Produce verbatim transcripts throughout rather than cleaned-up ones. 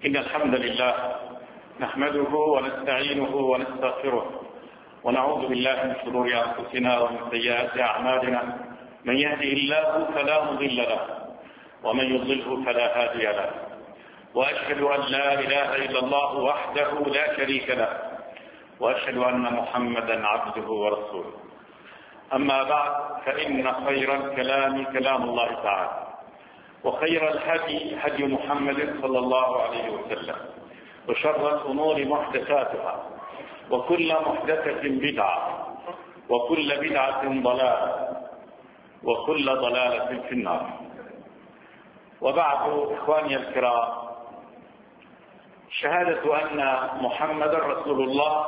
إن الحمد لله نحمده ونستعينه ونستغفره ونعوذ بالله من شرور أنفسنا ومن سيئات أعمالنا. من يهده الله فلا مضل له ومن يضلله فلا هادي له، وأشهد أن لا إله إلا الله وحده لا شريك له، وأشهد أن محمدا عبده ورسوله. أما بعد، فإن خير الكلام كلام الله تعالى، وخير الهدي هدي محمد صلى الله عليه وسلم، وشر الأمور محدثاتها، وكل محدثة بدعة، وكل بدعة ضلالة، وكل ضلالة في النار. وبعد، إخواني الكرام، شهادة أن محمد رسول الله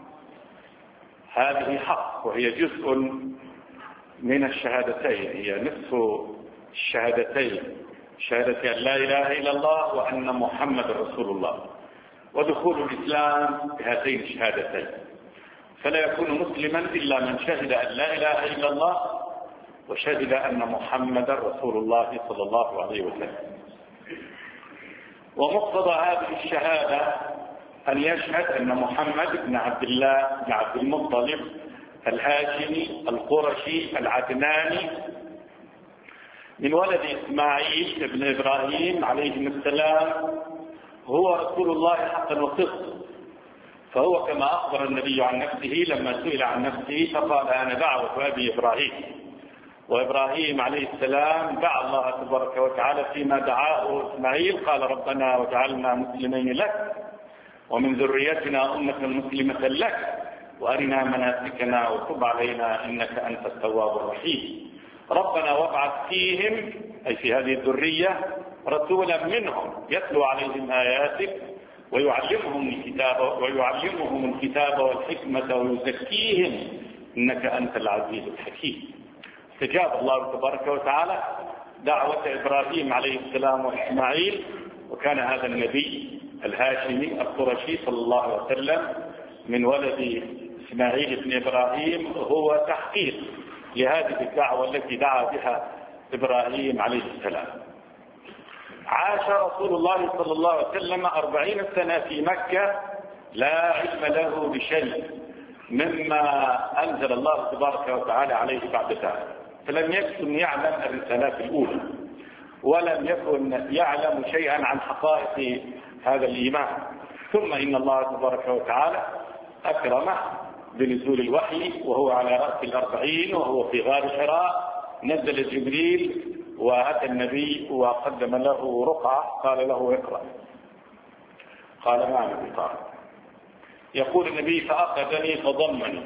هذه حق، وهي جزء من الشهادتين، هي نصف الشهادتين، شهادة أن لا إله إلا الله وأن محمد رسول الله، ودخول الإسلام بهاتين الشهادتين. فلا يكون مسلما إلا من شهد أن لا إله إلا الله وشهد أن محمد رسول الله صلى الله عليه وسلم. ومقتضى هذه الشهادة أن يشهد أن محمد بن عبد الله بن عبد المطلب الهاشمي القرشي العدناني من ولد إسماعيل بن إبراهيم عليهم السلام هو رسول الله حقا وصدقا. فهو كما أخبر النبي عن نفسه لما سئل عن نفسه فقال: أنا دعوة أبي إبراهيم. وإبراهيم عليه السلام دعا الله تبارك وتعالى فيما دعاه إسماعيل، قال: ربنا واجعلنا مسلمين لك ومن ذريتنا أمة مسلمة لك وأرنا مناسكنا وتب علينا إنك أنت التواب الرحيم. ربنا وابعث فيهم، أي في هذه الذرية، رسولا منهم يتلو عليهم آياتك ويعلمهم الكتاب ويعلمهم الكتاب والحكمة ويزكيهم إنك أنت العزيز الحكيم. استجاب الله تبارك وتعالى دعوة إبراهيم عليه السلام وإسماعيل، وكان هذا النبي الهاشمي القرشي صلى الله عليه وسلم من ولد إسماعيل بن إبراهيم هو تحقيق لهذه الدعوة التي دعا بها إبراهيم عليه السلام. عاش رسول الله صلى الله عليه وسلم أربعين سنة في مكة لا علم له بشيء مما أنزل الله تبارك وتعالى عليه بعد ذلك، فلم يكن يعلم الرسالات الأولى، ولم يكن يعلم شيئا عن حقائق هذا الإيمان. ثم إن الله تبارك وتعالى أكرمه بنزول الوحي وهو على رأس الأربعين، وهو في غار حراء. نزل جبريل وأتى النبي وقدم له رقعة، قال له: اقرأ. قال: ما أنا بقارئ. يقول النبي: فأخذني فضمني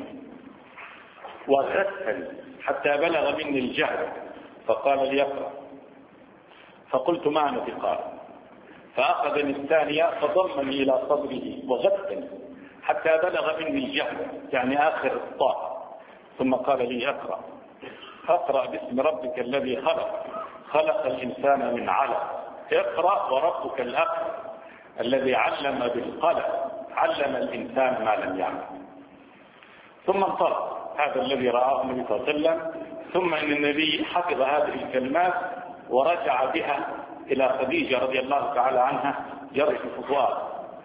وغسل حتى بلغ مني الجهل، فقال لي: اقرأ. فقلت: ما أنا بقارئ. فأخذني الثانية فضمني إلى صدره وغسل حتى بلغ مني الجهل، يعني آخر الطاء، ثم قال لي: اقرأ. اقرأ باسم ربك الذي خلق خلق الإنسان من علق اقرأ وربك الأكرم الذي علم بالقلم علم الإنسان ما لم يعلم. ثم انطلق هذا الذي رآه النبي صلى الله عليه وسلم. ثم إن النبي حفظ هذه الكلمات ورجع بها إلى خديجة رضي الله تعالى عنها جرح فؤاد،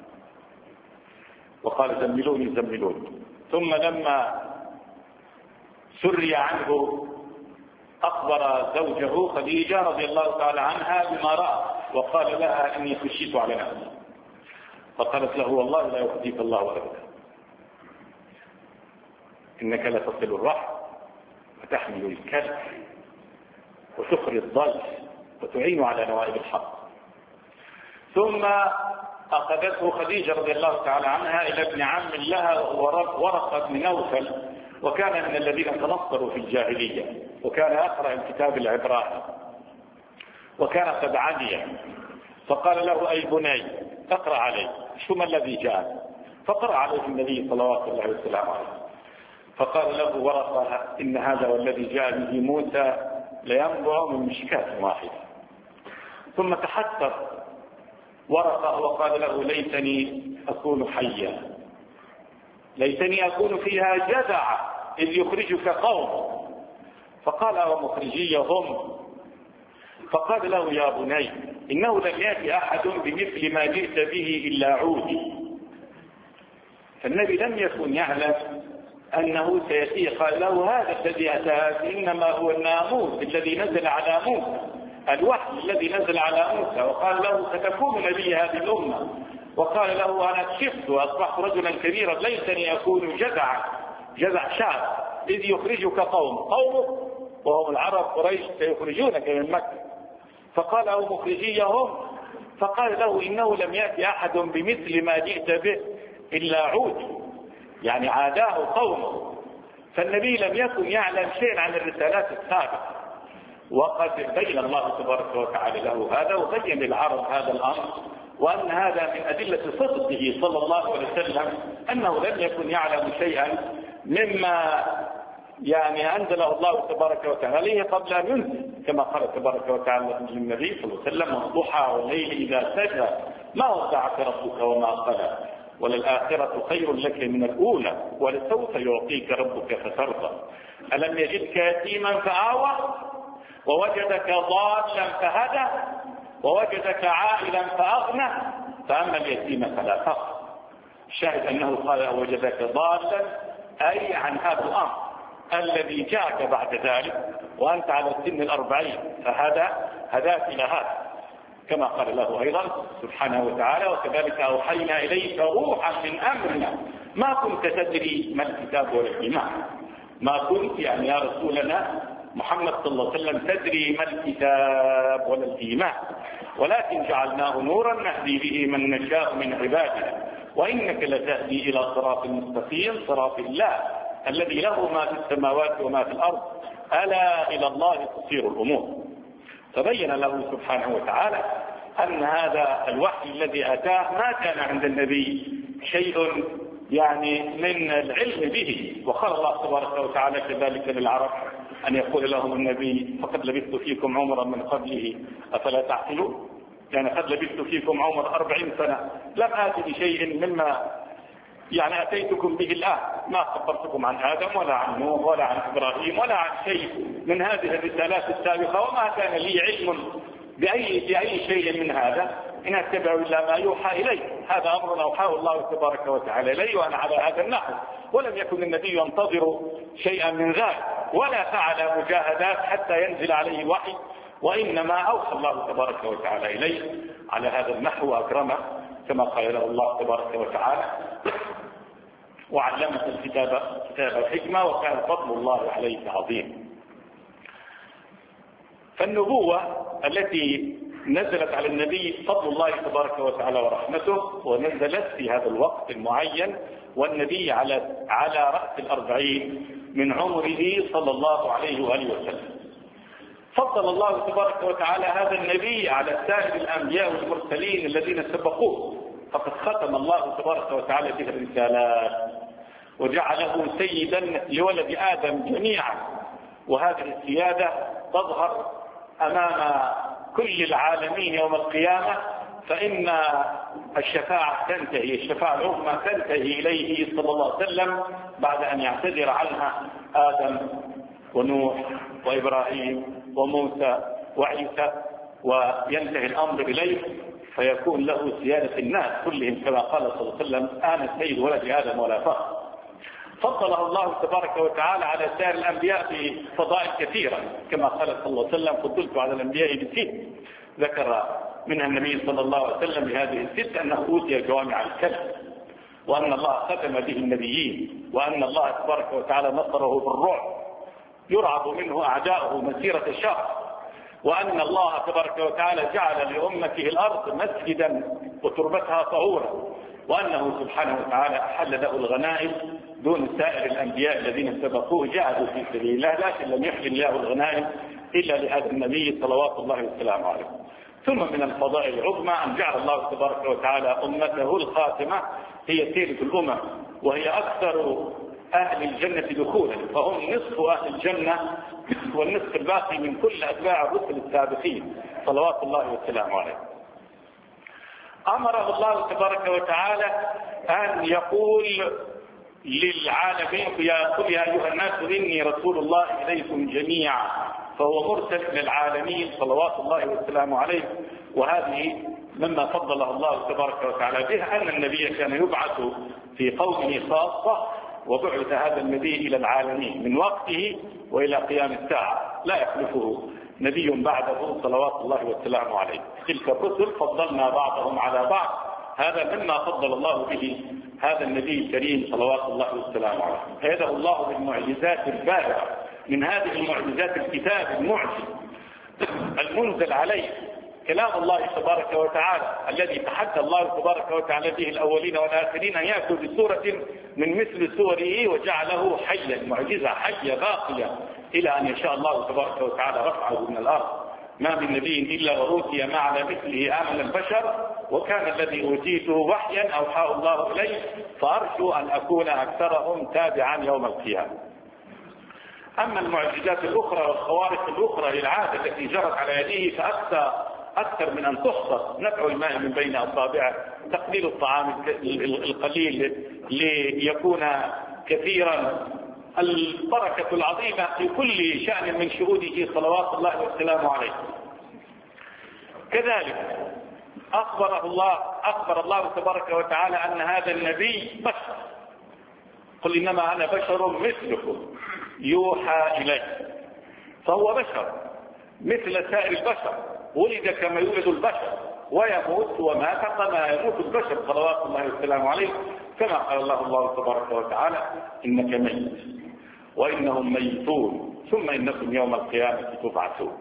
وقال: زملوني زملوني. ثم لما سري عنه أخبر زوجه خديجة رضي الله تعالى عنها بما رأى، وقال لها: إني خشيت على نفسي. فقالت له: والله لا يخزيك الله أبدا، إنك لتصل الرحم وتحمل الكلب وتخري الضيف وتعين على نوائب الحق. ثم أخذته خديجة رضي الله تعالى عنها إلى ابن عم لها ورقة بن نوفل، وكان من الذين تنصروا في الجاهلية، وكان يقرأ الكتاب العبراني، وكان قد علي. فقال له: أي بني اقرأ علي، شو ما الذي جاء؟ فقرأ عليه النبي صلوات الله وسلامه عليه. فقال له ورقة: إن هذا والذي جاء به موسى لينبع من مشكاة واحدة. ثم تحسر ورقة وقال له: ليتني أكون حيا، ليتني أكون فيها جدع إذ يخرجك قوم. فقال: ومخرجي هم؟ فقال له يا بني إنه لم يأتي أحد بمثل ما جئت به إلا عودي. فالنبي لم يكن يعلم أنه سيأتي. قال له هذا الذي أتاك إنما هو الناموس الذي نزل على موسى، الوحي الذي نزل على موسى. وقال له ستكون نبي هذه الأمة. وقال له أنا كشفت وأصبحت رجلا كبيرا ليتني أكون جزعا جزع شعب إذ يخرجك قوم قومك وهم العرب قريش سيخرجونك من مكة. فقال له مخرجيهم. فقال له إنه لم يأتي أحد بمثل ما جئت به إلا عود، يعني عاداه قومه. فالنبي لم يكن يعلم شيئا عن الرسالات السابقة، وقد بين الله تبارك وتعالى له هذا وبين للعرب هذا الأمر، وأن هذا من أدلة صدقه صلى الله عليه وسلم أنه لم يكن يعلم شيئا مما يعني أنزله الله تبارك وتعالى عليه قبل أن ينزل، كما قال تبارك وتعالى للنبي صلى الله عليه وسلم والضحى والليل إذا سجى ما ودعك ربك وما قلى وللآخرة خير لك من الأولى ولسوف يعطيك ربك فترضى. ألم يجدك يتيما فآوى ووجدك ضالا فهدى ووجدك عائلا فأغنى فأما اليتيم فلا تقهر. الشاهد أنه قال وجدك ضالا أي عن هذا الأمر الذي جاءك بعد ذلك وأنت على سن الأربعين فهدى هداك إلى هذا، كما قال له أيضا سبحانه وتعالى وكذلك أوحينا إليك روحا من أمرنا ما كنت تدري ما الكتاب ولا الإيمان. ما كنت يعني يا رسولنا محمد صلى الله عليه وسلم تدري ما الكتاب ولا الإيمان، ولكن جعلناه نورا نهدي به من نشاء من عبادنا وإنك لتهدي إلى صراط مستقيم صراط الله الذي له ما في السماوات وما في الأرض ألا إلى الله تصير الأمور. فبين له سبحانه وتعالى أن هذا الوحي الذي أتاه ما كان عند النبي شيء يعني من العلم به. وقال الله تبارك وتعالى كذلك للعرب أن يقول لهم النبي فقد لبثت فيكم عمرا من قبله أفلا تعقلون، يعني قد لبثت فيكم عمر أربعين سنة لم آتي بشيء مما يعني أتيتكم به الآن، ما خبرتكم عن آدم ولا عن نوح ولا عن إبراهيم ولا عن شيء من هذه الرسالات السابقة، وما كان لي علم بأي, بأي شيء من هذا إن أتبع إلا ما يوحى إلي. هذا أمر أوحاه الله تبارك وتعالى إلي وأنا على هذا النحو. ولم يكن النبي ينتظر شيئا من ذلك ولا فعل مجاهدات حتى ينزل عليه الوحي، وإنما أوحى الله تبارك وتعالى إليه على هذا النحو وأكرمه كما قال له الله تبارك وتعالى وعلمه الكتاب كتاب الحكمة وكان فضل الله عليه عظيم. فالنبوة التي نزلت على النبي فضل الله تبارك وتعالى ورحمته ونزلت في هذا الوقت المعين والنبي على على رأس الأربعين من عمره صلى الله عليه وآله وسلم. فضل الله تبارك وتعالى هذا النبي على سائر الأنبياء والمرسلين الذين سبقوه، فقد ختم الله تبارك وتعالى به الرسالات وجعله سيدا لولد آدم جميعا. وهذه السيادة تظهر أمام كل العالمين يوم القيامة، فإن الشفاعة تنتهي الشفاعة العظمى تنتهي إليه صلى الله عليه وسلم بعد أن يعتذر عنها آدم ونوح وإبراهيم وموسى وعيسى، وينتهي الأمر إليه فيكون له سيادة الناس كلهم كما قال صلى الله عليه وسلم أنا سيد ولد آدم ولا فخر. فضله الله تبارك وتعالى على سائر الأنبياء بفضائل كثيرة كما قال صلى الله عليه وسلم فضلت على الأنبياء بست، ذكر منها النبي صلى الله عليه وسلم بهذه الست أنه أوتي جوامع الكلم، وأن الله ختم به النبيين، وأن الله تبارك وتعالى نصره بالرعب يرعب منه أعداؤه مسيرة شهر، وأن الله تبارك وتعالى جعل لأمته الأرض مسجدا وتربتها طهورا، وأنه سبحانه وتعالى أحل له الغنائم دون سائر الأنبياء الذين سبقوه جاهدوا في سبيل الله، لكن لم يحل الله الغنائم إلا لهذا النبي صلوات الله وسلامه عليه. ثم من الفضائل العظمى أن جعل الله تبارك وتعالى أمته الخاتمة هي سيرة الأمم، وهي أكثر أهل الجنة دخولا، فهم نصف أهل الجنة والنصف الباقي من كل أتباع الرسل السابقين صلوات الله وسلامه عليه. أمره الله تبارك وتعالى أن يقول للعالمين يا قل يا أيها الناس إني رسول الله إليكم جميعا فهو مرسل للعالمين صلوات الله وسلامه عليه. وهذه مما فضله الله تبارك وتعالى به، أن النبي كان يبعث في قومه خاصة، وبعث هذا النبي إلى العالمين من وقته وإلى قيام الساعة، لا يخلفه نبي بعده صلوات الله وسلامه عليه. تلك الرسل فضلنا بعضهم على بعض، هذا مما فضل الله به هذا النبي الكريم صلوات الله وسلامه عليه. هيده الله بالمعجزات البالغة، من هذه المعجزات الكتاب المعجز المنزل عليه كلام الله تبارك وتعالى، الذي تحدى الله تبارك وتعالى به الأولين والآخرين أن يأتوا بسورة من مثل سوره وجعله حيا، معجزة حية باقية إلى أن يشاء الله تبارك وتعالى رفعه من الأرض. ما من نبي إلا وأوتي ما على مثله آمن البشر، وكان الذي أوتيته وحيا أوحاه الله إليه، فأرجو أن أكون أكثرهم تابعا يوم القيامة. أما المعجزات الأخرى والخوارق الأخرى للعادة التي جرت على يديه فأكثر أكثر من أن تحصى. نبع الماء من بين أصابعه، تقليل الطعام القليل ليكون كثيرا، البركة العظيمة في كل شأن من شهوده صلوات الله وسلامه عليه. كذلك أخبره الله أخبر الله تبارك وتعالى أن هذا النبي بشر، قل إنما أنا بشر مثلكم يوحى إلي، فهو بشر مثل سائر البشر، ولد كما يولد البشر ويموت ومات كما يموت البشر صلوات الله وسلامه عليه، كما قال الله الله تبارك وتعالى إنك ميت وإنهم ميتون ثم إنكم يوم القيامة تبعثون.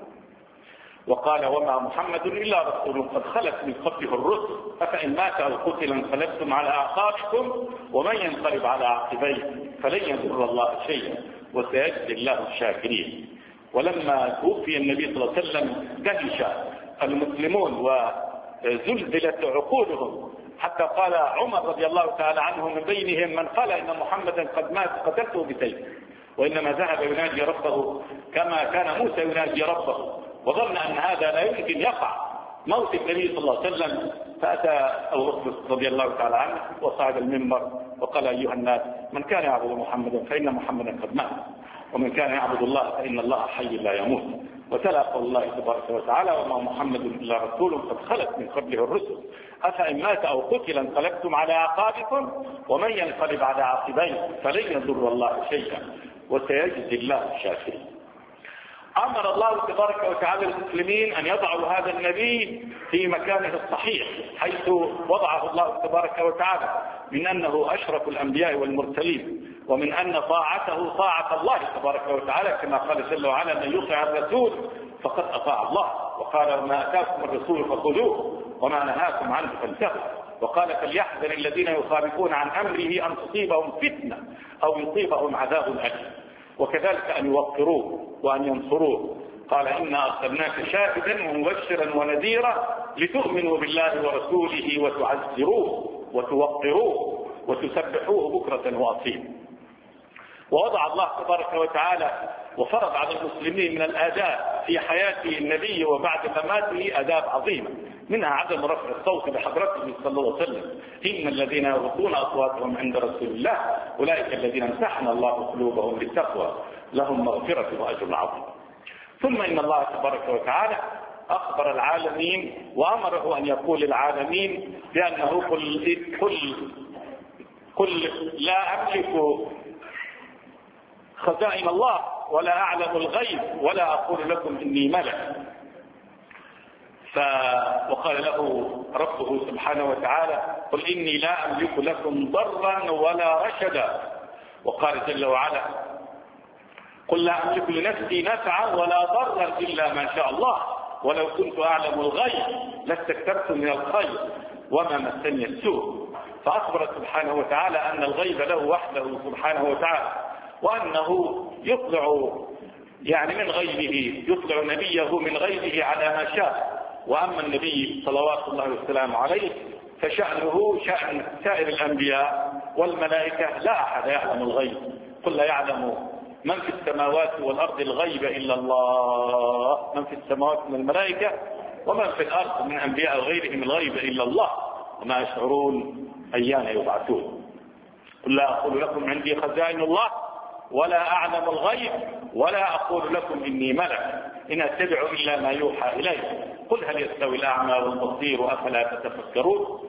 وقال وما محمد إلا رسول قد خلت من قبله الرسل أفإن مات أو قتل انقلبتم على أعقابكم ومن ينقلب على عقبيه فلن يضر الله شيئا وسيجزي الله الشاكرين. ولما توفي النبي صلى الله عليه وسلم دهش المسلمون وزلزلت عقولهم، حتى قال عمر رضي الله تعالى عنه من بينهم من قال إن محمدا قد مات قتلته بسيف، وإنما ذهب يناجي ربه كما كان موسى يناجي ربه، وظن أن هذا لا يمكن يقع موت النبي صلى الله عليه وسلم. فأتى أبو بكر رضي الله تعالى عنه وصعد المنبر وقال أيها الناس من كان يعبد محمدا فإن محمدا قد مات، ومن كان يعبد الله فإن الله حي لا يموت. وتلا قول الله تبارك وتعالى وما محمد إلا رسول قد خلت من قبله الرسل أفإن مات أو قتل انقلبتم على أعقابكم ومن ينقلب على عقبيه فلن يضر الله شيئا وسيجزي الله الشاكرين. أمر الله تبارك وتعالى المسلمين أن يضعوا هذا النبي في مكانه الصحيح حيث وضعه الله تبارك وتعالى، من أنه أشرف الأنبياء والمرسلين، ومن أن طاعته طاعة الله تبارك وتعالى، كما قال جل وعلا من يطع الرسول فقد أطاع الله، وقال وما أتاكم الرسول فخذوه وما نهاكم عنه فانتهوا، وقال فليحذر الذين يخالفون عن أمره أن تصيبهم فتنة أو يصيبهم عذاب أليم، وكذلك أن يوقروه وأن ينصروه. قال إنا أرسلناك شاهدا ومبشرا ونذيرا لتؤمنوا بالله ورسوله وتعزروه وتوقروه وتسبحوه بكرة وأصيلا. ووضع الله تبارك وتعالى وفرض على المسلمين من الآداب في حياة النبي وبعد مماته آداب عظيمة، منها عدم رفع الصوت بحضرته صلى الله عليه وسلم. إن الذين يغضون أصواتهم عند رسول الله أولئك الذين امتحن الله قلوبهم للتقوى لهم مغفرة وأجر عظيم. ثم إن الله تبارك وتعالى أخبر العالمين وأمره أن يقول للعالمين بأنه قل, قل, قل لا أملك خزائن الله ولا أعلم الغيب ولا أقول لكم إني ملك. ف... وقال له ربه سبحانه وتعالى قل إني لا أملك لكم ضرا ولا رشدا. وقال جل وعلا قل لا أملك لنفسي نفعا ولا ضرا إلا ما شاء الله ولو كنت أعلم الغيب لاستكثرت من الخير وما مسني السوء. فأخبر سبحانه وتعالى أن الغيب له وحده سبحانه وتعالى، وأنه يطلع يعني من غيبه يطلع نبيه من غيبه على ما شاء. وأما النبي صلوات الله وسلامه عليه فشأنه شأن سائر الأنبياء والملائكة، لا أحد يعلم الغيب. قل لا يعلم من في السماوات والأرض الغيب إلا الله، من في السماوات من الملائكة ومن في الأرض من أنبياء غيرهم الغيب إلا الله وما يشعرون أيان يبعثون. قل لا أقول لكم عندي خزائن الله ولا أعلم الغيب ولا أقول لكم إني ملك إن أتبع إلا ما يوحى إلي قل هل يستوي الأعمى والبصير أفلا تتفكرون.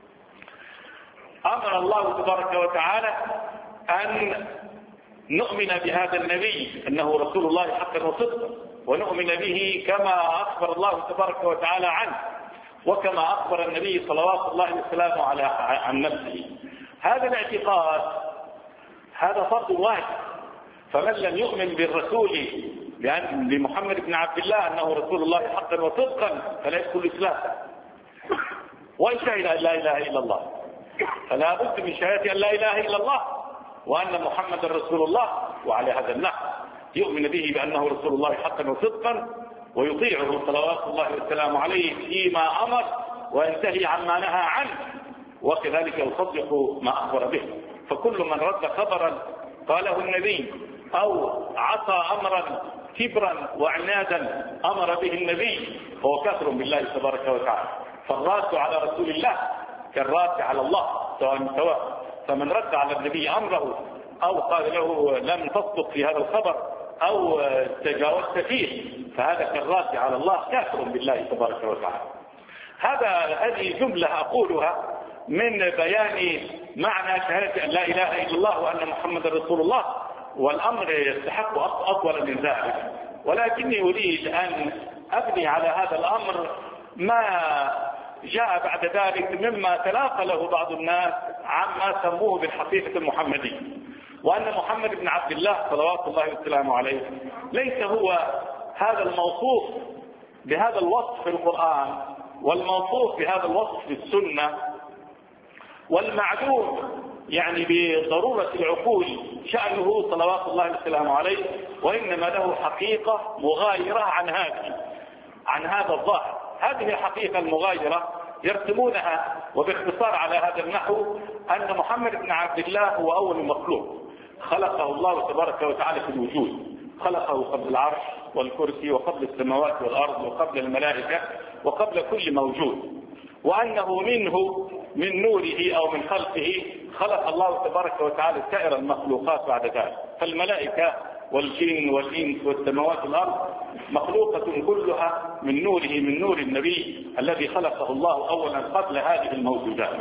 أمر الله تبارك وتعالى أن نؤمن بهذا النبي أنه رسول الله حقا وصدقا، ونؤمن به كما أخبر الله تبارك وتعالى عنه، وكما أخبر النبي صلوات الله وسلامه على عن نفسه. هذا الاعتقاد هذا فرض واجب، فمن لم يؤمن بالرسول لأن بمحمد بن عبد الله أنه رسول الله حقا وصدقا فلا يدخل الإسلام، وإن شهد أن لا إله إلا الله فلا بد من شهادة أن لا إله إلا الله وأن محمد رسول الله. وعلى هذا النحو يؤمن به بأنه رسول الله حقا وصدقا، ويطيعه صلوات الله وسلامه عليه فيما أمر وينتهي عما نهى عنه، وكذلك يصدق ما أخبر به. فكل من رد خبرا قاله النبي أو عصى أمرا كبرا وعنادا أمر به النبي فهو كافر بالله تبارك وتعالى. فالراد على رسول الله كالراد على الله سواء سواء. فمن رد على النبي أمره أو قال له لم تصدق في هذا الخبر أو تجاوزت فيه فهذا كالراد على الله كافر بالله تبارك وتعالى. هذا هذه جملة أقولها من بيان معنى شهادة أن لا إله إلا الله وأن محمد رسول الله، والأمر يستحق أطول من ذلك، ولكني أريد أن أبني على هذا الأمر ما جاء بعد ذلك مما تلاقى له بعض الناس عما سموه بالحقيقة المحمدية، وأن محمد بن عبد الله صلوات الله وسلامه عليه ليس هو هذا الموصوف بهذا الوصف في القرآن والموصوف بهذا الوصف في السنة والمعلوم يعني بضرورة العقول شأنه صلوات الله وسلامه عليه، وإنما له حقيقة مغايرة عن هذه عن هذا الظاهر. هذه الحقيقة المغايرة يرسمونها وباختصار على هذا النحو أن محمد بن عبد الله هو أول مخلوق خلقه الله تبارك وتعالى في الوجود، خلقه قبل العرش والكرسي وقبل السماوات والأرض وقبل الملائكة وقبل كل موجود، وأنه منه من نوره أو من خلقه خلق الله تبارك وتعالى سائر المخلوقات بعد ذلك. فالملائكة والجن والإنس والسماوات والأرض مخلوقة كلها من نوره من نور النبي الذي خلقه الله أولا قبل هذه الموجودات،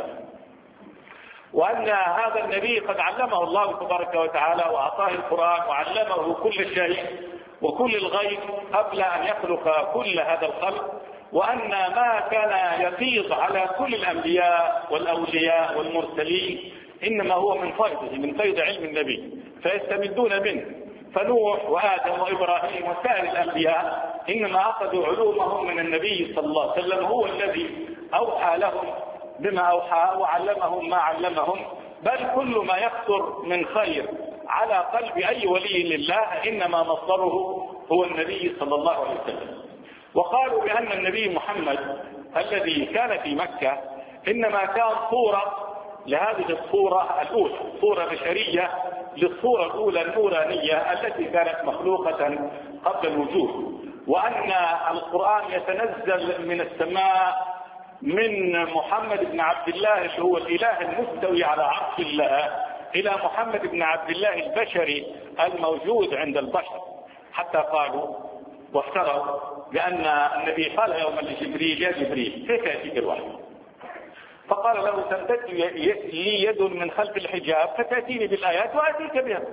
وأن هذا النبي قد علمه الله تبارك وتعالى وأعطاه القرآن وعلمه كل شيء وكل الغيب قبل أن يخلق كل هذا الخلق، وأن ما كان يفيض على كل الأنبياء والأولياء والمرسلين إنما هو من فيضه من فيض علم النبي فيستمدون منه. فنوح وآدم وإبراهيم وسائر الأنبياء إنما أخذوا علومهم من النبي صلى الله عليه وسلم، هو الذي أوحى لهم بما أوحى وعلمهم ما علمهم، بل كل ما يخطر من خير على قلب أي ولي لله إنما مصدره هو النبي صلى الله عليه وسلم. وقالوا بأن النبي محمد الذي كان في مكة إنما كان صورة لهذه الصورة الأولى، صورة بشرية للصورة الأولى النورانية التي كانت مخلوقة قبل الوجود، وأن القرآن يتنزل من السماء من محمد بن عبد الله اللي هو الإله المستوي على عرش الله إلى محمد بن عبد الله البشري الموجود عند البشر، حتى قالوا وافتروا بأن النبي قال يوما لجبريل يا جبريل كيف يأتيك الوحي؟ فقال له تمتد لي يد من خلف الحجاب فتأتيني بالآيات وأتيك بها.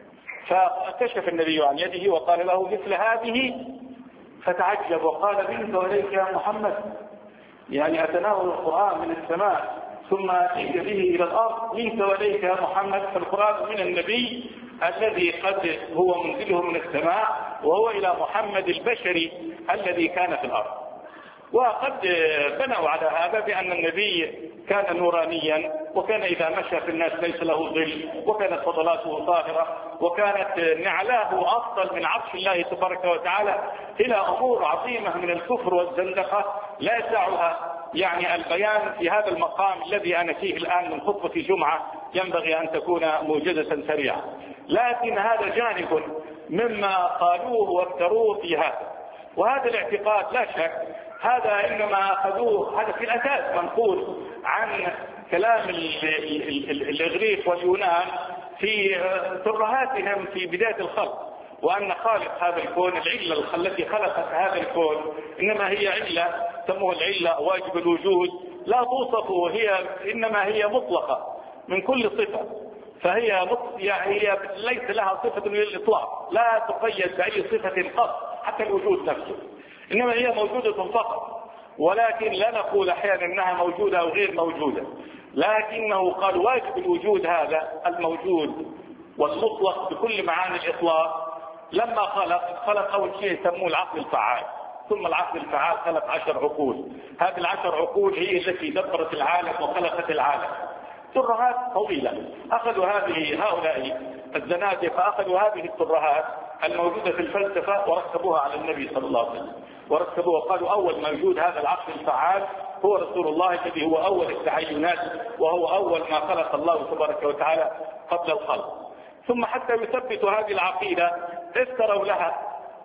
فكشف النبي عن يده وقال له مثل هذه، فتعجب وقال منك وليك يا محمد، يعني أتناول القرآن من السماء ثم أتيك به إلى الأرض منك وليك يا محمد. فالقرآن من النبي الذي قد هو منزله من السماء وهو إلى محمد البشري الذي كان في الأرض. وقد بنوا على هذا بأن النبي كان نورانيا، وكان إذا مشى في الناس ليس له ظل، وكانت فضلاته طاهرة، وكانت نعلاه أفضل من عرش الله تبارك وتعالى، إلى أمور عظيمة من الكفر والزندقة لا يسعها يعني البيان في هذا المقام الذي أنا فيه الآن من خطبة جمعة ينبغي أن تكون موجزة سريعة. لكن هذا جانب مما قالوه وافتروه في هذا، وهذا الاعتقاد لا شك هذا إنما أخذوه، هذا في الأساس منقول عن كلام الإغريق واليونان في ترهاتهم في بداية الخلق، وأن خالق هذا الكون، العلة التي خلقت هذا الكون إنما هي علة سموها العلة واجب الوجود، لا توصف، وهي إنما هي مطلقة من كل صفة، فهي يعني هي ليس لها صفة للإطلاق، لا تقيد بأي صفة قط حتى الوجود نفسه، إنما هي موجودة فقط. ولكن لا نقول أحيانا أنها موجودة أو غير موجودة، لكنه قال واجب الوجود هذا الموجود والمطلق بكل معاني الإطلاق. لما خلق خلق أول شيء يسموه العقل الفعال، ثم العقل الفعال خلق عشر عقول. هذه العشر عقول هي التي دبرت العالم وخلقت العالم. ترهات طويلة، أخذوا هذه هؤلاء الزنادقة أخذوا هذه الترهات الموجودة في الفلسفة وركبوها على النبي صلى الله عليه وسلم، وركبوها قالوا أول موجود هذا العقل الفعال هو رسول الله الذي هو أول التعينات، وهو أول ما خلق الله تبارك وتعالى قبل الخلق. ثم حتى يثبتوا هذه العقيدة افتروا لها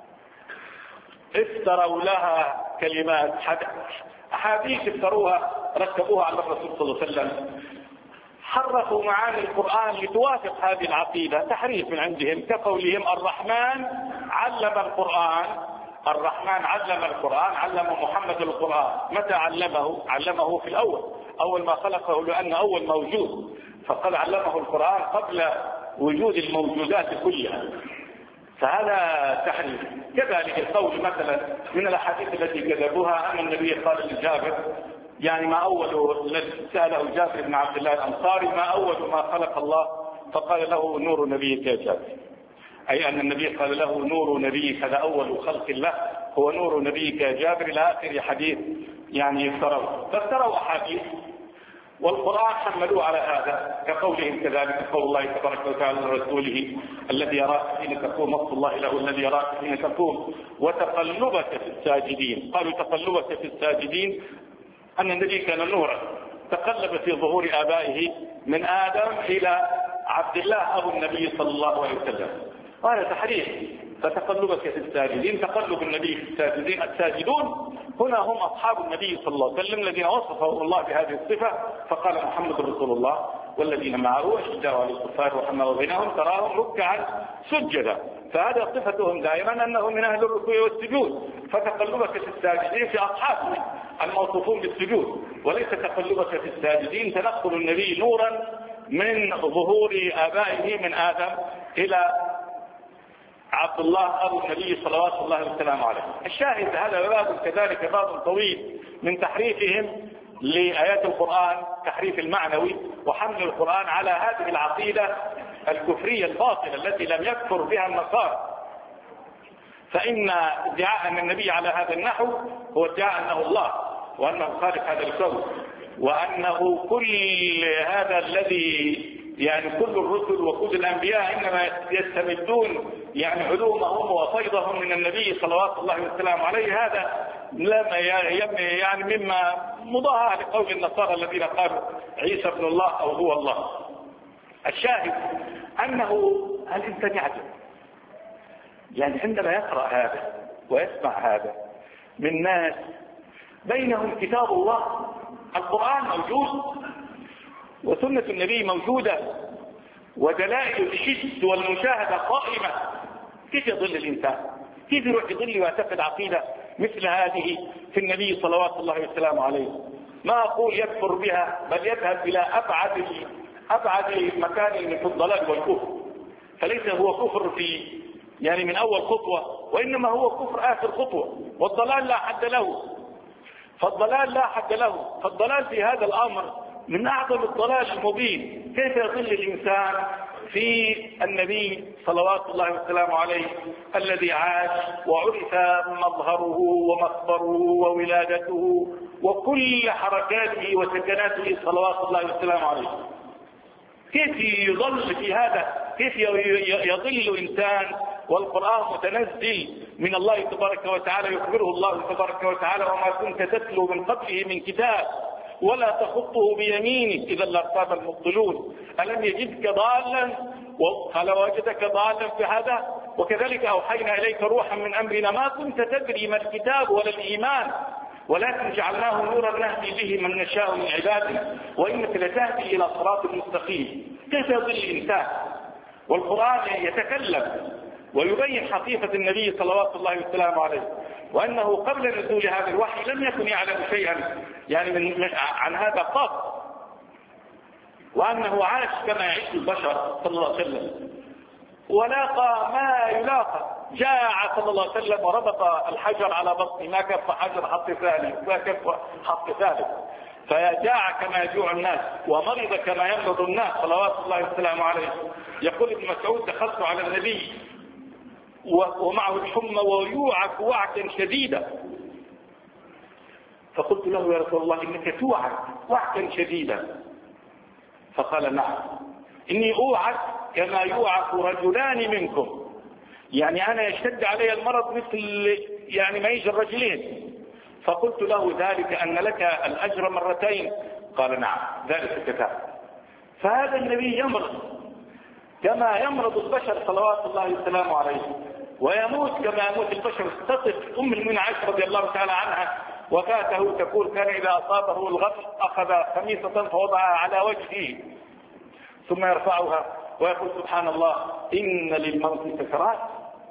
افتروا لها كلمات أحاديث افتروها ركبوها على الرسول صلى الله عليه وسلم، حرفوا معاني القرآن لتوافق هذه العقيدة، تحريف من عندهم، كقولهم الرحمن علم القرآن، الرحمن علم القرآن، علم محمد القرآن. متى علمه؟ علمه في الأول، أول ما خلقه، لأن أول موجود، فقد علمه القرآن قبل وجود الموجودات كلها، فهذا تحريف. كذلك القول مثلا من الأحاديث التي كذبوها أن النبي قال لجابر، يعني ما أول سأله جابر بن عبد الله الأنصاري ما أول ما خلق الله، فقال له نور نبيك يا جابر، أي أن النبي قال له نور نبيك، هذا أول خلق الله هو نور نبيك يا جابر، إلى آخر حديث يعني يفتروا. فافتروا أحاديث والقرآن حملوه على هذا، كقولهم كذلك قول الله تبارك وتعالى لرسوله الذي يراك حين تقوم، وصف الله له الذي يراك حين تقوم وتقلبك في الساجدين. قالوا تقلبك في الساجدين أن النبي كان نورا تقلب في ظهور آبائه من آدم إلى عبد الله أبو النبي صلى الله عليه وسلم. هذا تحريف. فتقلبك في الساجدين، تقلب النبي في الساجدين، الساجدون هنا هم أصحاب النبي صلى الله عليه وسلم الذين وصفهم الله بهذه الصفة، فقال محمد رسول الله والذين معه أشداء على الكفار رحماء بينهم تراهم ركعا سجدا. فهذا صفتهم دائما أنهم من أهل الركوع والسجود. فتقلبك في الساجدين في أصحابه الموصوفون بالسجود، وليس تقلبك في الساجدين تنقل النبي نورا من ظهور آبائه من آدم إلى عبد الله أبو النبي صلوات الله وسلامه عليه. الشاهد هذا باب كذلك باب طويل من تحريفهم لآيات القرآن، تحريف المعنوي وحمل القرآن على هذه العقيدة الكفرية الباطلة التي لم يكفر بها النصارى. فإن ادعاء أن النبي على هذا النحو هو ادعاء أنه الله وأنه خالق هذا الكون، وأنه كل هذا الذي يعني كل الرسل وكل الأنبياء إنما يستمدون يعني علومهم وفيضهم من النبي صلوات الله وسلامه عليه. هذا لما يعني مما مضاهى لقول النصارى الذين قالوا عيسى ابن الله أو هو الله. الشاهد أنه الإنسان يعجب، يعني عندما يقرأ هذا ويسمع هذا من ناس بينهم كتاب الله، القرآن موجود وسنة النبي موجودة ودلائل الحس والمشاهدة قائمة، كيف يضل الإنسان؟ كيف يروح يضل ويعتقد عقيدة مثل هذه في النبي صلوات الله وسلامه عليه؟ ما أقول يكفر بها، بل يذهب إلى أبعد أبعد مكان من الضلال والكفر. فليس هو كفر في يعني من أول خطوة، وإنما هو كفر آخر خطوة، والضلال لا حد له. فالضلال لا حد له، فالضلال في هذا الأمر من أعظم الضلال المبين. كيف يضل الإنسان في النبي صلوات الله وسلامه عليه الذي عاش وعرف مظهره ومخبره وولادته وكل حركاته وسكناته صلوات الله وسلامه عليه؟ كيف يضل في هذا؟ كيف يضل إنسان والقرآن متنزل من الله تبارك وتعالى، يخبره الله تبارك وتعالى وما كنت تتلو من قبله من كتاب ولا تخطه بيمينك إذا لارتاب المبطلون. ألم يجدك ضالا قال وجدك ضالا في هذا؟ وكذلك أوحينا إليك روحا من أمرنا ما كنت تدري ما الكتاب ولا الإيمان ولكن جعلناه نورا نهدي به من نشاء من عبادنا وإنك لتهدي إلى صراط مستقيم. كيف يضل الإنسان والقرآن يتكلم ويبين حقيقة النبي صلوات الله وسلامه عليه، وأنه قبل نزول هذا الوحي لم يكن يعلم شيئا يعني من عن هذا قط، وأنه عاش كما يعيش البشر صلى الله عليه وسلم، ولاقى ما يلاقى. جاع صلى الله عليه وسلم وربط الحجر على بطنه، ما كف حجر حط ثالث، ما كف حط ثالث، فجاع كما يجوع الناس، ومرض كما يمرض الناس صلوات الله وسلامه عليه. يقول ابن مسعود: دخلت على النبي ومعه الحمى ويوعك وعكا شديدا، فقلت له: يا رسول الله إنك توعك وعكا شديدا. فقال: نعم، إني أوعك كما يوعك رجلان منكم، يعني أنا يشتد علي المرض مثل يعني ما يجي الرجلين. فقلت له: ذلك أن لك الأجر مرتين؟ قال: نعم، ذلك كتاب. فهذا النبي يمرض كما يمرض البشر صلوات الله وسلامه عليه، ويموت كما يموت البشر. تصف أم المؤمنين عائشة رضي الله تعالى عنها وفاته تقول: كان إذا أصابه الغفل أخذ خميصة فوضعها على وجهه ثم يرفعها ويقول: سبحان الله إن للموت سكرات.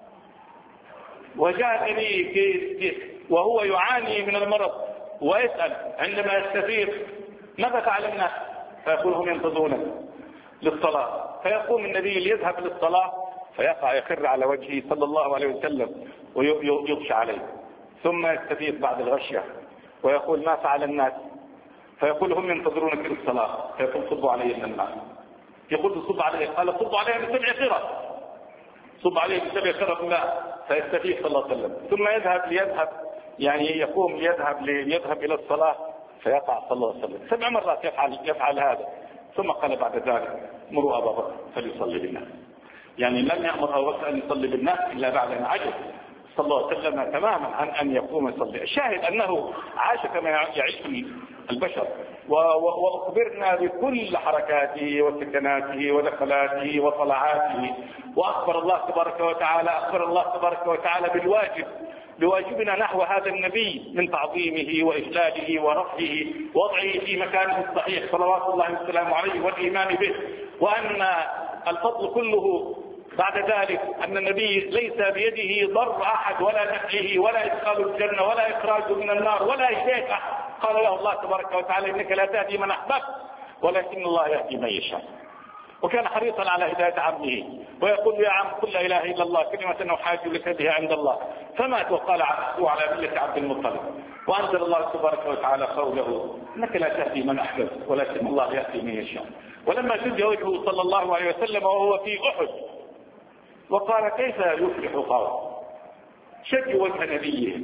وجاء النبي وهو يعاني من المرض ويسأل عندما يستفيق: ماذا فعل الناس؟ فيقول: هم ينتظرون للصلاة. فيقوم النبي ليذهب للصلاة فيقع يخر على وجهه صلى الله عليه وسلم ويغشى عليه، ثم يستفيق بعد الغشية ويقول: ما فعل الناس؟ فيقول: هم ينتظرونك للصلاة. فيقول: صبوا علي الماء. يقول: صب عليه. قال: صب عليه بسبع خرق. صب عليه بسبع خرق ماء. فيستفيق صلى الله عليه وسلم، ثم يذهب ليذهب يعني يقوم ليذهب ليذهب إلى الصلاة فيقع صلى الله عليه وسلم سبع مرات يفعل يفعل هذا. ثم قال بعد ذلك: مروا أبا بكر فليصلي بالناس. يعني لم يأمر أبو بكر أن يصلي بالناس إلا بعد أن عجز صلى الله عليه وسلم تماما عن أن يقوم يصلي. الشاهد أنه عاش كما يعيش البشر، وأخبرنا بكل حركاته وسكناته ودخلاته وطلعاته، وأخبر الله تبارك وتعالى أخبر الله تبارك وتعالى بالواجب بواجبنا نحو هذا النبي من تعظيمه وإجلاله ورفعه ووضعه في مكانه الصحيح صلوات الله وسلامه عليه والإيمان به، وأن الفضل كله بعد ذلك أن النبي ليس بيده ضر أحد ولا نفعه ولا إدخال الجنة ولا إخراجه من النار ولا شيء أحد. قال له الله تبارك وتعالى: إنك لا تهدي من أحببت ولكن الله يهدي من يشاء. وكان حريصا على هداية عمه، ويقول: يا عم قل لا إله إلا الله كلمة أحاج لك بها عند الله. فمات وقال عبده على ملة عبد المطلب. وأنزل الله تبارك وتعالى قوله: إنك لا تهدي من أحببت ولكن الله يهدي من يشاء. ولما شج وجهه صلى الله عليه وسلم وهو في أحد وقال: كيف يفلح قوم؟ شج وجه نبيه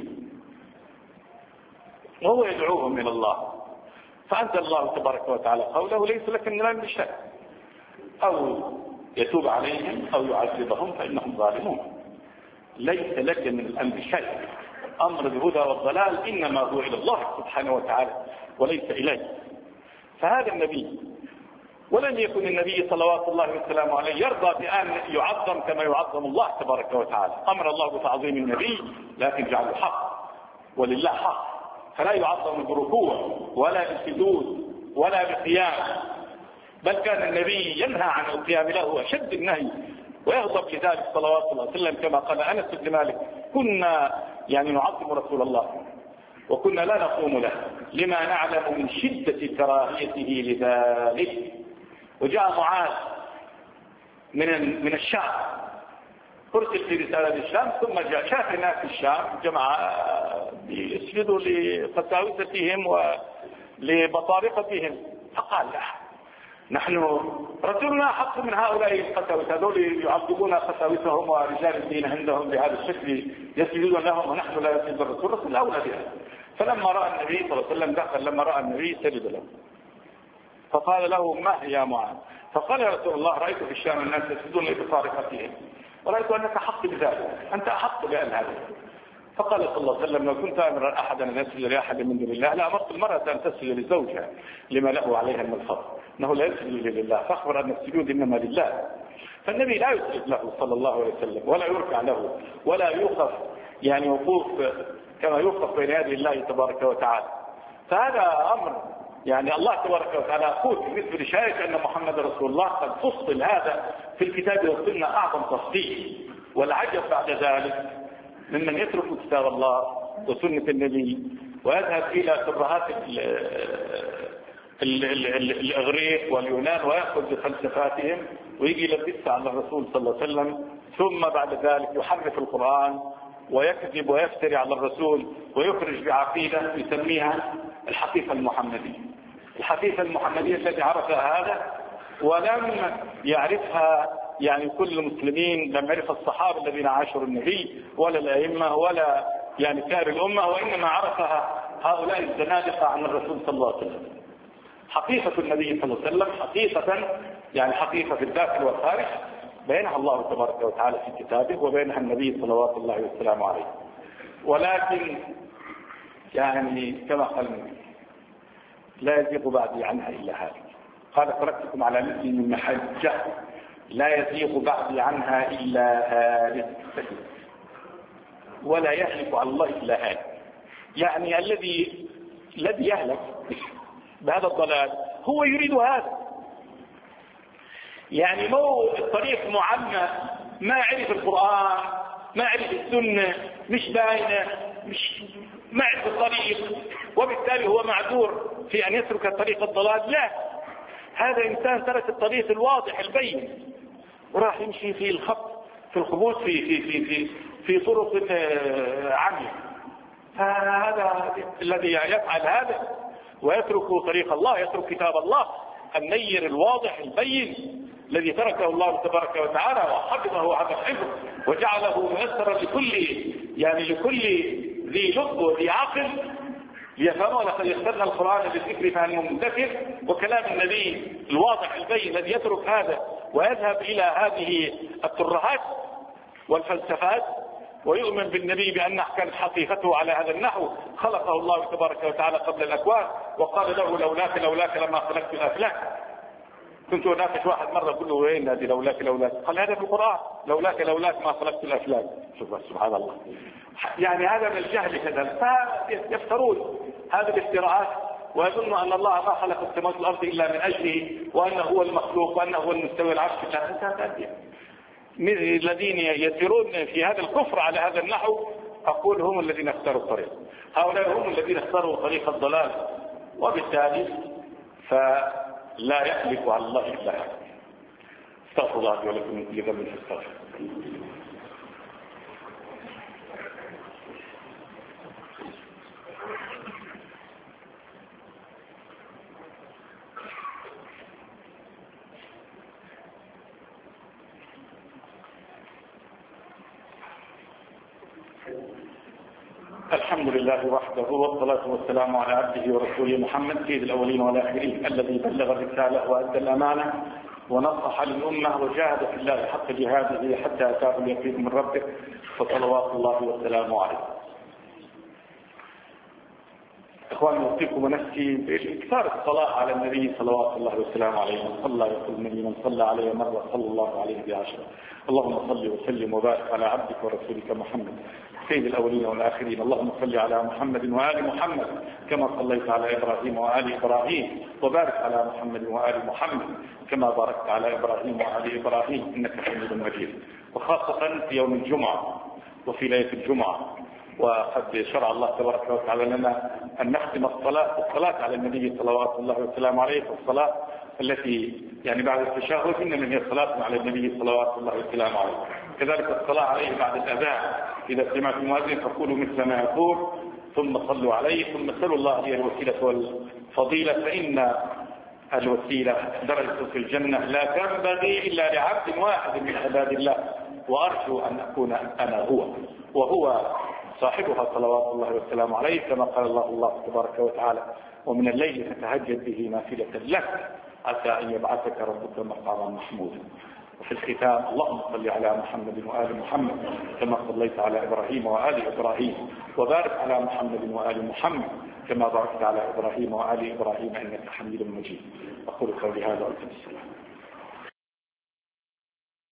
وهو يدعوهم إلى الله. فأنزل الله تبارك وتعالى قوله: ليس لك من الأمر شيء، أو يتوب عليهم أو يعذبهم فإنهم ظالمون. ليس لك من الأمر شيء. أمر الهدى والضلال إنما هو إلى الله سبحانه وتعالى وليس إليه. فهذا النبي، ولن يكن النبي صلوات الله وسلامه عليه يرضى بأن يعظم كما يعظم الله تبارك وتعالى. أمر الله بتعظيم النبي لكن جعله حق ولله حق، فلا يعظم بركوع ولا بسجود ولا بقيام، بل كان النبي ينهى عن القيام له أشد النهي ويغضب لذلك صلوات الله عليه وسلم، كما قال أنس بن مالك: كنا يعني نعظم رسول الله وكنا لا نقوم له لما نعلم من شدة كراهيته لذلك. وجاء معاذ من من الشام، أرسل في رسالة الشام، ثم جاء شاف الناس في الشام جماعة يسجدوا لقساوستهم ولبطارقتهم، فقال: لا، نحن رسولنا حق من هؤلاء القساوسة، هذول يعظمون قساوسهم ورجال الدين عندهم بهذا الشكل يسجدون لهم ونحن لا يسجد الرسول، الرسول الأولى بها. فلما رأى النبي صلى الله عليه وسلم دخل، لما رأى النبي سجد له، فقال له: ما يا معاذ؟ فقال: يا رسول الله، رأيت في الشام الناس يسجدون لبطارقتهم ورأيت أنك حق بذلك، أنت أحق بأن هذا. فقال صلى الله عليه وسلم: لو كنت أمر أحدا أن يسجد لأحد من دون الله لأمرت المرأة أن تسجد لزوجها لما له عليها من الفضل، أنه لا يسجد لله، فأخبر أن السجود إنما لله. فالنبي لا يسجد له صلى الله عليه وسلم ولا يركع له ولا يوقف يعني وقوف كما يوقف بين يدي الله تبارك وتعالى. فهذا أمر يعني الله تبارك وتعالى يقول بالنسبة لشهادة أن محمد رسول الله قد فصل هذا في الكتاب والسنة أعظم تفصيل، والعجب بعد ذلك ممن يترك كتاب الله وسنة النبي ويذهب إلى ترهات الإغريق واليونان ويأخذ بفلسفاتهم ويجي يلبسها على الرسول صلى الله عليه وسلم، ثم بعد ذلك يحرف القرآن ويكذب ويفتري على الرسول ويخرج بعقيدة يسميها الحقيقة المحمدية. الحقيقة المحمدية التي عرفها هذا ولم يعرفها يعني كل المسلمين، لم يعرف الصحابة الذين عاشروا النبي ولا الأئمة ولا يعني كار الأمة، وإنما عرفها هؤلاء الزنادقة عن الرسول صلى الله عليه وسلم. حقيقة النبي صلى الله عليه وسلم حقيقة يعني حقيقة في الداخل والخارج بينها الله تبارك وتعالى في كتابه وبينها النبي صلوات الله وسلامه عليه. ولكن يعني كما قال النبي لا يزيغ بعدي عنها إلا هذا. قال تركتكم على مثل من محجة لا يزيغ بعدي عنها إلا هالك ولا يهلك على الله إلا هالك. يعني الذي الذي يهلك بهذا الضلال هو يريد هذا، يعني مو الطريق معمى، ما عرف القرآن ما عرف السنة مش باينة مش ما عرف الطريق، وبالتالي هو معذور في أن يترك طريق الضلال. لا، هذا إنسان ترك الطريق الواضح البين وراح يمشي في الخط في الخبوط في في في في في طرق عمية. فهذا الذي يفعل هذا ويترك طريق الله، يترك كتاب الله النير الواضح البين الذي تركه الله تبارك وتعالى وحفظه هذا الحفظ وجعله ميسرا لكل يعني لكل ذي لب وذي عقل ليفهموا. لقد يسرنا القرآن بالذكر فهل مدكر، وكلام النبي الواضح البين الذي يترك هذا ويذهب إلى هذه الترهات والفلسفات ويؤمن بالنبي بأن كانت حقيقته على هذا النحو. خلقه الله تبارك وتعالى قبل الأكوان وقال له لولاك لولاك لما خلقت الأفلاك. كنت أناقش واحد مرة أقول له وين هذه لولاك لولاك؟ قال هذا في القرآن لولاك لولاك ما خلقت الأفلاك. شوف سبحان الله، يعني هذا من الجهل كذا. فيفترون هذه الافتراءات ويظن أن الله ما خلق السماوات والأرض إلا من أجله وأنه هو المخلوق وأنه هو المستوى العرش. الذين يسيرون في هذا الكفر على هذا النحو أقول هم الذين اختاروا الطريق، هؤلاء هم الذين اختاروا طريق الضلال، وبالتالي فلا يحلف على الله إلا هذا. استغفر الله ولكم من كل ذنب فاستغفر. الحمد لله وحده والصلاة والسلام على عبده ورسوله محمد سيد الأولين والآخرين الذي بلغ الرسالة وأدى الأمانة ونصح للأمة وجاهد في الله حق جهاده حتى أتاه اليقين من ربه فصلوات الله وسلامه عليه. إخواني أوصيكم ونفسي بإكثار الصلاة على النبي صلوات الله وسلامه عليه. من صلى يقول النبي من صلى عليه مرة صلى الله عليه بعشرة. اللهم صل وسلم وبارك على عبدك ورسولك محمد سيد الأولين والآخرين. اللهم صل على محمد وآل محمد كما صليت على إبراهيم وآل إبراهيم، وبارك على محمد وآل محمد كما باركت على إبراهيم وآل إبراهيم إنك حميد مجيد. وخاصة في يوم الجمعة وفي ليلة الجمعة، وقد شرع الله تبارك وتعالى لنا أن نختم الصلاة الصلاة على النبي صلوات الله وسلامه عليه. الصلاة التي يعني بعد التشهد إنما هي الصلاة على النبي صلوات الله وسلامه عليه. كذلك الصلاة عليه بعد الأذان، إذا سمعت المؤذن فقولوا مثل ما يقول ثم صلوا عليه ثم سلوا الله هي الوسيلة والفضيلة، فإن الوسيلة درجة في الجنة لا تنبغي إلا لعبد واحد من عباد الله، وأرجو أن أكون أنا هو وهو صاحبها صلوات الله وسلامه عليه، كما قال الله الله تبارك وتعالى ومن الليل فتهجد به نافلة لك عسى أن يبعثك ربك مقاما محمودا. وفي الختام اللهم صل على محمد وآل محمد كما صليت على إبراهيم وآل إبراهيم، وبارك على محمد وآل محمد كما باركت على إبراهيم وآل إبراهيم إنك حميد مجيد. أقول قولي هذا وأستغفر الله.